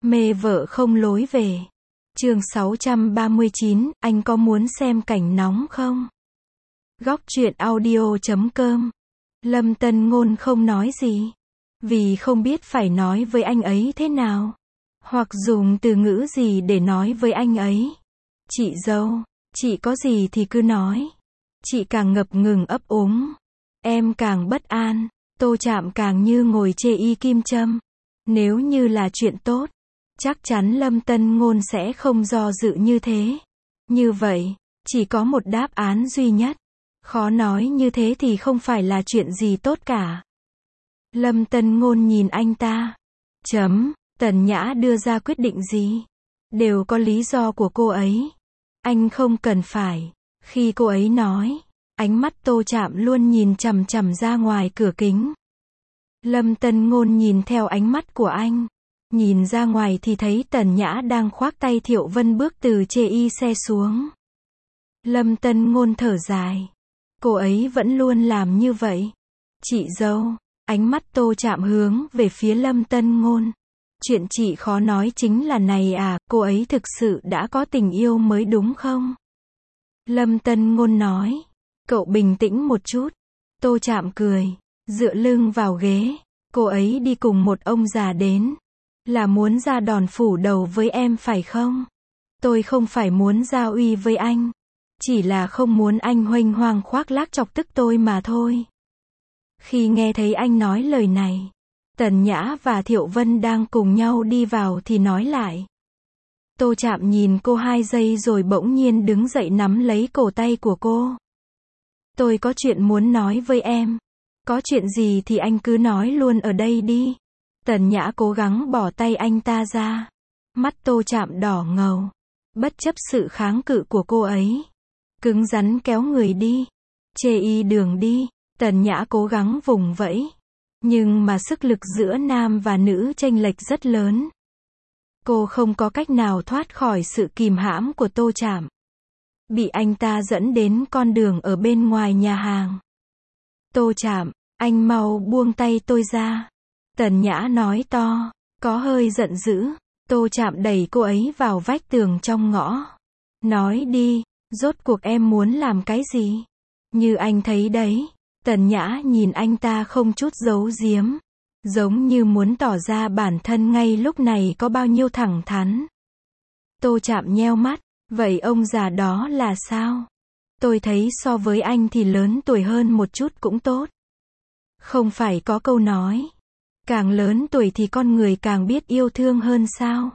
Mê vợ không lối về. Chương 639, anh có muốn xem cảnh nóng không? Góc truyện audio.com. Lâm Tân Ngôn không nói gì. Vì không biết phải nói với anh ấy thế nào. Hoặc dùng từ ngữ gì để nói với anh ấy. Chị dâu, chị có gì thì cứ nói. Chị càng ngập ngừng ấp úng. Em càng bất an. Tô Trạm càng như ngồi chê y kim châm. Nếu như là chuyện tốt, chắc chắn Lâm Tân Ngôn sẽ không do dự như thế. Như vậy, chỉ có một đáp án duy nhất. Khó nói như thế thì không phải là chuyện gì tốt cả. Lâm Tân Ngôn nhìn anh ta. Tần Nhã đưa ra quyết định gì? Đều có lý do của cô ấy. Anh không cần phải. Khi cô ấy nói, ánh mắt Tô Trạm luôn nhìn chằm chằm ra ngoài cửa kính. Lâm Tân Ngôn nhìn theo ánh mắt của anh. Nhìn ra ngoài thì thấy Tần Nhã đang khoác tay Thiệu Vân bước từ chê y xe xuống. Lâm Tân Ngôn thở dài. Cô ấy vẫn luôn làm như vậy. Chị dâu, ánh mắt Tô Trạm hướng về phía Lâm Tân Ngôn. Chuyện chị khó nói chính là này à, cô ấy thực sự đã có tình yêu mới đúng không? Lâm Tân Ngôn nói. Cậu bình tĩnh một chút. Tô Trạm cười, dựa lưng vào ghế. Cô ấy đi cùng một ông già đến. Là muốn ra đòn phủ đầu với em phải không? Tôi không phải muốn ra uy với anh. Chỉ là không muốn anh huênh hoang khoác lác chọc tức tôi mà thôi. Khi nghe thấy anh nói lời này, Tần Nhã và Thiệu Vân đang cùng nhau đi vào thì nói lại. Tô Trạm nhìn cô 2 giây rồi bỗng nhiên đứng dậy nắm lấy cổ tay của cô. Tôi có chuyện muốn nói với em. Có chuyện gì thì anh cứ nói luôn ở đây đi. Tần Nhã cố gắng bỏ tay anh ta ra. Mắt Tô Trạm đỏ ngầu. Bất chấp sự kháng cự của cô ấy. Cứng rắn kéo người đi. Chê y đường đi. Tần Nhã cố gắng vùng vẫy. Nhưng mà sức lực giữa nam và nữ chênh lệch rất lớn. Cô không có cách nào thoát khỏi sự kìm hãm của Tô Trạm. Bị anh ta dẫn đến con đường ở bên ngoài nhà hàng. Tô Trạm, anh mau buông tay tôi ra. Tần Nhã nói to, có hơi giận dữ. Tô Trạm đẩy cô ấy vào vách tường trong ngõ. Nói đi, rốt cuộc em muốn làm cái gì? Như anh thấy đấy. Tần Nhã nhìn anh ta không chút giấu giếm. Giống như muốn tỏ ra bản thân ngay lúc này có bao nhiêu thẳng thắn. Tô Trạm nheo mắt. Vậy ông già đó là sao? Tôi thấy so với anh thì lớn tuổi hơn một chút cũng tốt. Không phải có câu nói. Càng lớn tuổi thì con người càng biết yêu thương hơn sao?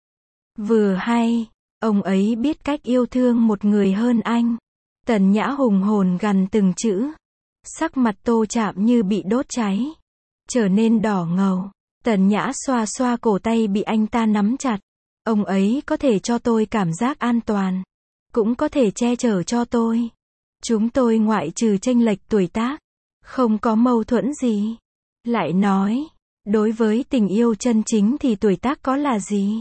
Vừa hay, ông ấy biết cách yêu thương một người hơn anh. Tần Nhã hùng hồn gằn từng chữ. Sắc mặt Tô Trạm như bị đốt cháy. Trở nên đỏ ngầu. Tần Nhã xoa xoa cổ tay bị anh ta nắm chặt. Ông ấy có thể cho tôi cảm giác an toàn. Cũng có thể che chở cho tôi. Chúng tôi ngoại trừ chênh lệch tuổi tác. Không có mâu thuẫn gì. Lại nói, đối với tình yêu chân chính thì tuổi tác có là gì?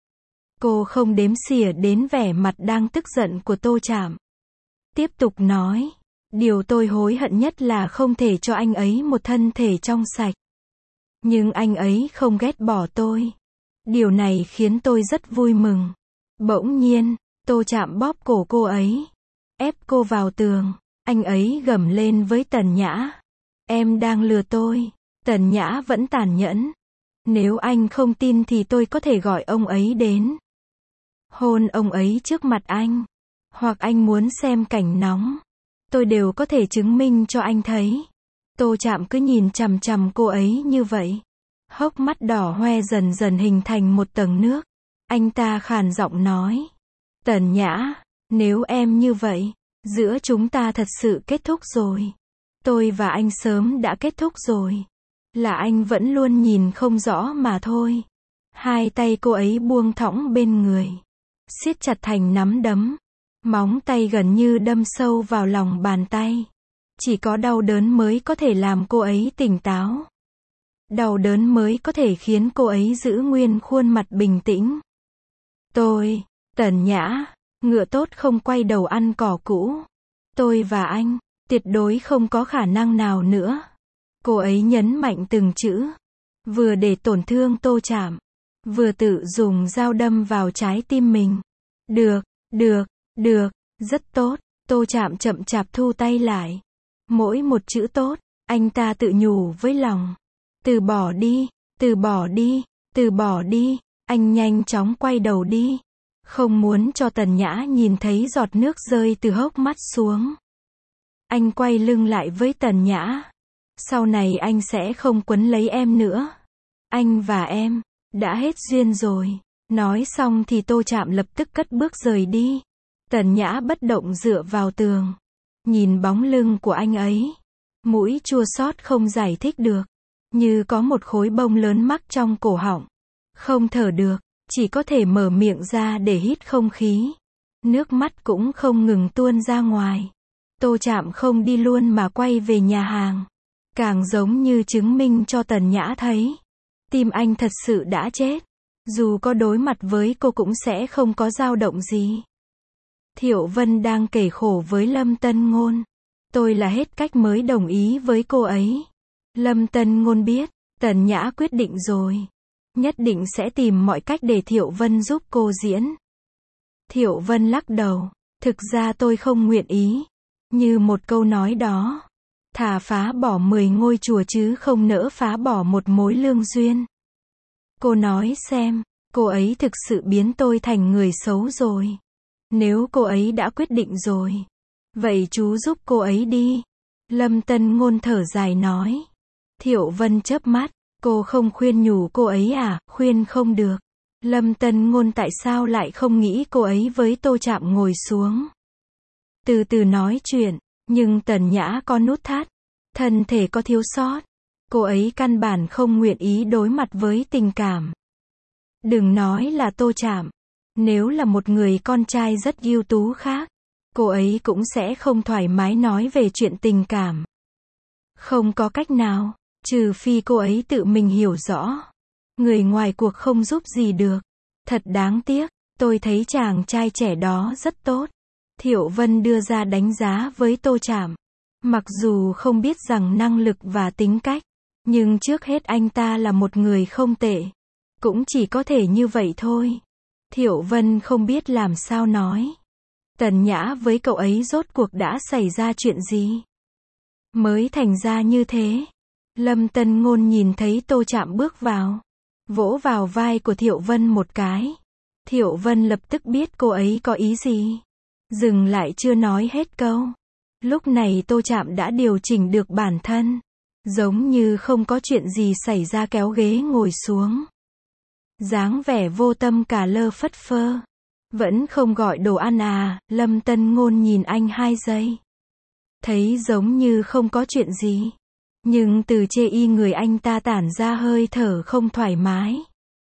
Cô không đếm xỉa đến vẻ mặt đang tức giận của Tô Trạm. Tiếp tục nói. Điều tôi hối hận nhất là không thể cho anh ấy một thân thể trong sạch. Nhưng anh ấy không ghét bỏ tôi. Điều này khiến tôi rất vui mừng. Bỗng nhiên, Tô Trạm bóp cổ cô ấy. Ép cô vào tường. Anh ấy gầm lên với Tần Nhã. Em đang lừa tôi. Tần Nhã vẫn tàn nhẫn. Nếu anh không tin thì tôi có thể gọi ông ấy đến. Hôn ông ấy trước mặt anh. Hoặc anh muốn xem cảnh nóng. Tôi đều có thể chứng minh cho anh thấy. Tô Trạm cứ nhìn chằm chằm cô ấy như vậy. Hốc mắt đỏ hoe dần dần hình thành một tầng nước. Anh ta khàn giọng nói. Tần Nhã, nếu em như vậy, giữa chúng ta thật sự kết thúc rồi. Tôi và anh sớm đã kết thúc rồi. Là anh vẫn luôn nhìn không rõ mà thôi. Hai tay cô ấy buông thõng bên người. Siết chặt thành nắm đấm. Móng tay gần như đâm sâu vào lòng bàn tay. Chỉ có đau đớn mới có thể làm cô ấy tỉnh táo. Đau đớn mới có thể khiến cô ấy giữ nguyên khuôn mặt bình tĩnh. Tần Nhã, ngựa tốt không quay đầu ăn cỏ cũ. Tôi và anh, tuyệt đối không có khả năng nào nữa. Cô ấy nhấn mạnh từng chữ. Vừa để tổn thương Tô Trạm, vừa tự dùng dao đâm vào trái tim mình. Được, được, được, rất tốt. Tô Trạm chậm chạp thu tay lại. Mỗi một chữ tốt, anh ta tự nhủ với lòng. Từ bỏ đi, từ bỏ đi, từ bỏ đi. Anh nhanh chóng quay đầu đi. Không muốn cho Tần Nhã nhìn thấy giọt nước rơi từ hốc mắt xuống. Anh quay lưng lại với Tần Nhã. Sau này anh sẽ không quấn lấy em nữa. Anh và em đã hết duyên rồi. Nói xong thì Tô Trạm lập tức cất bước rời đi. Tần Nhã bất động dựa vào tường. Nhìn bóng lưng của anh ấy. Mũi chua xót không giải thích được. Như có một khối bông lớn mắc trong cổ họng. Không thở được. Chỉ có thể mở miệng ra để hít không khí. Nước mắt cũng không ngừng tuôn ra ngoài. Tô Trạm không đi luôn mà quay về nhà hàng. Càng giống như chứng minh cho Tần Nhã thấy. Tim anh thật sự đã chết. Dù có đối mặt với cô cũng sẽ không có dao động gì. Thiệu Vân đang kể khổ với Lâm Tân Ngôn. Tôi là hết cách mới đồng ý với cô ấy. Lâm Tân Ngôn biết, Tần Nhã quyết định rồi. Nhất định sẽ tìm mọi cách để Thiệu Vân giúp cô diễn. Thiệu Vân lắc đầu. Thực ra tôi không nguyện ý. Như một câu nói đó. Thà phá bỏ 10 ngôi chùa chứ không nỡ phá bỏ một mối lương duyên. Cô nói xem, cô ấy thực sự biến tôi thành người xấu rồi. Nếu cô ấy đã quyết định rồi, vậy chú giúp cô ấy đi. Lâm Tân Ngôn thở dài nói. Thiệu Vân chớp mắt, cô không khuyên nhủ cô ấy à? Khuyên không được. Lâm Tân Ngôn tại sao lại không nghĩ cô ấy với Tô Trạm ngồi xuống. Từ từ nói chuyện, nhưng Tần Nhã có nút thắt, thân thể có thiếu sót. Cô ấy căn bản không nguyện ý đối mặt với tình cảm. Đừng nói là Tô Trạm. Nếu là một người con trai rất ưu tú khác, cô ấy cũng sẽ không thoải mái nói về chuyện tình cảm. Không có cách nào, trừ phi cô ấy tự mình hiểu rõ. Người ngoài cuộc không giúp gì được. Thật đáng tiếc, tôi thấy chàng trai trẻ đó rất tốt. Thiệu Vân đưa ra đánh giá với Tô Trạm. Mặc dù không biết rằng năng lực và tính cách, nhưng trước hết anh ta là một người không tệ. Cũng chỉ có thể như vậy thôi. Thiệu Vân không biết làm sao nói. Tần Nhã với cậu ấy rốt cuộc đã xảy ra chuyện gì? Mới thành ra như thế. Lâm Tân Ngôn nhìn thấy Tô Trạm bước vào. Vỗ vào vai của Thiệu Vân một cái. Thiệu Vân lập tức biết cô ấy có ý gì. Dừng lại chưa nói hết câu. Lúc này Tô Trạm đã điều chỉnh được bản thân. Giống như không có chuyện gì xảy ra kéo ghế ngồi xuống. Dáng vẻ vô tâm cả lơ phất phơ. Vẫn không gọi đồ ăn à? Lâm Tân Ngôn nhìn anh 2 giây. Thấy giống như không có chuyện gì. Nhưng từ chê y người anh ta tản ra hơi thở không thoải mái.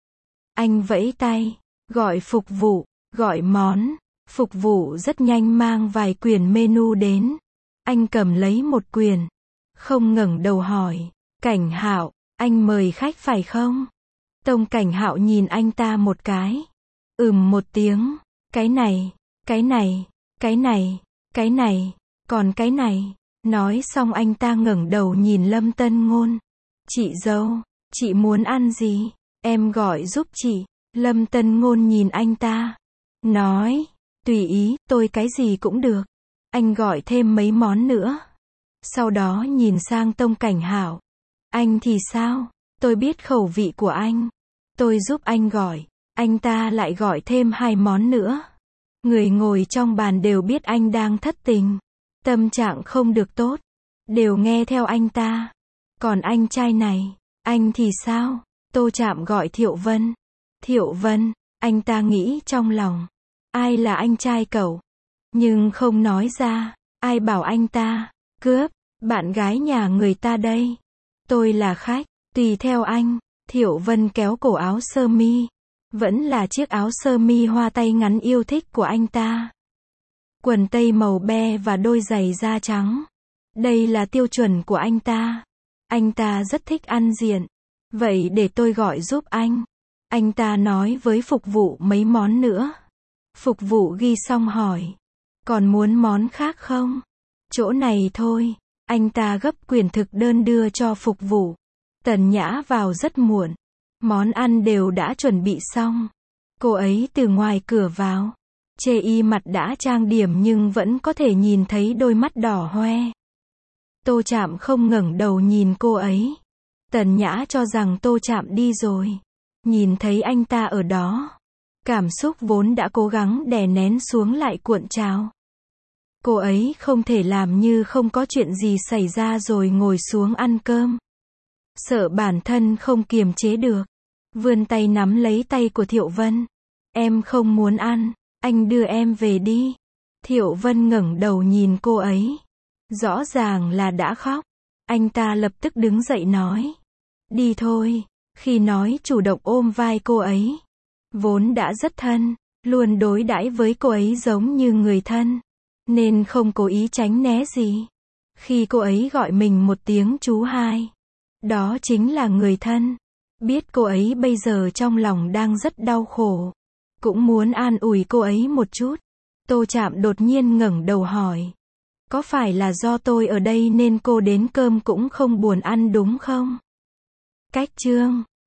Anh vẫy tay, gọi phục vụ, gọi món. Phục vụ rất nhanh mang vài quyển menu đến. Anh cầm lấy một quyển. Không ngẩng đầu hỏi. Cảnh Hạo, anh mời khách phải không? Tông Cảnh Hạo nhìn anh ta một cái. Một tiếng. Cái này, cái này, cái này, cái này, còn cái này. Nói xong anh ta ngẩng đầu nhìn Lâm Tân Ngôn. Chị dâu, chị muốn ăn gì? Em gọi giúp chị. Lâm Tân Ngôn nhìn anh ta. Nói, tùy ý, tôi cái gì cũng được. Anh gọi thêm mấy món nữa. Sau đó nhìn sang Tông Cảnh Hạo. Anh thì sao? Tôi biết khẩu vị của anh. Tôi giúp anh gọi. Anh ta lại gọi thêm 2 món nữa. Người ngồi trong bàn đều biết anh đang thất tình. Tâm trạng không được tốt. Đều nghe theo anh ta. Còn anh trai này, anh thì sao? Tô Trạm gọi Thiệu Vân. Thiệu Vân, anh ta nghĩ trong lòng. Ai là anh trai cậu? Nhưng không nói ra. Ai bảo anh ta cướp bạn gái nhà người ta đây? Tôi là khách, tùy theo anh. Thiệu Vân kéo cổ áo sơ mi. Vẫn là chiếc áo sơ mi hoa tay ngắn yêu thích của anh ta. Quần tây màu be và đôi giày da trắng. Đây là tiêu chuẩn của anh ta. Anh ta rất thích ăn diện. Vậy để tôi gọi giúp anh. Anh ta nói với phục vụ mấy món nữa. Phục vụ ghi xong hỏi. Còn muốn món khác không? Chỗ này thôi. Anh ta gấp quyển thực đơn đưa cho phục vụ. Tần Nhã vào rất muộn. Món ăn đều đã chuẩn bị xong. Cô ấy từ ngoài cửa vào. Chê y mặt đã trang điểm nhưng vẫn có thể nhìn thấy đôi mắt đỏ hoe. Tô Trạm không ngẩng đầu nhìn cô ấy. Tần Nhã cho rằng Tô Trạm đi rồi. Nhìn thấy anh ta ở đó. Cảm xúc vốn đã cố gắng đè nén xuống lại cuộn trào. Cô ấy không thể làm như không có chuyện gì xảy ra rồi ngồi xuống ăn cơm. Sợ bản thân không kiềm chế được. Vươn tay nắm lấy tay của Thiệu Vân. Em không muốn ăn, anh đưa em về đi. Thiệu Vân ngẩng đầu nhìn cô ấy. Rõ ràng là đã khóc. Anh ta lập tức đứng dậy nói. Đi thôi. Khi nói chủ động ôm vai cô ấy. Vốn đã rất thân, luôn đối đãi với cô ấy giống như người thân. Nên không cố ý tránh né gì. Khi cô ấy gọi mình một tiếng chú hai. Đó chính là người thân. Biết cô ấy bây giờ trong lòng đang rất đau khổ. Cũng muốn an ủi cô ấy một chút. Tô Trạm đột nhiên ngẩng đầu hỏi. Có phải là do tôi ở đây nên cô đến cơm cũng không buồn ăn đúng không? Cách chương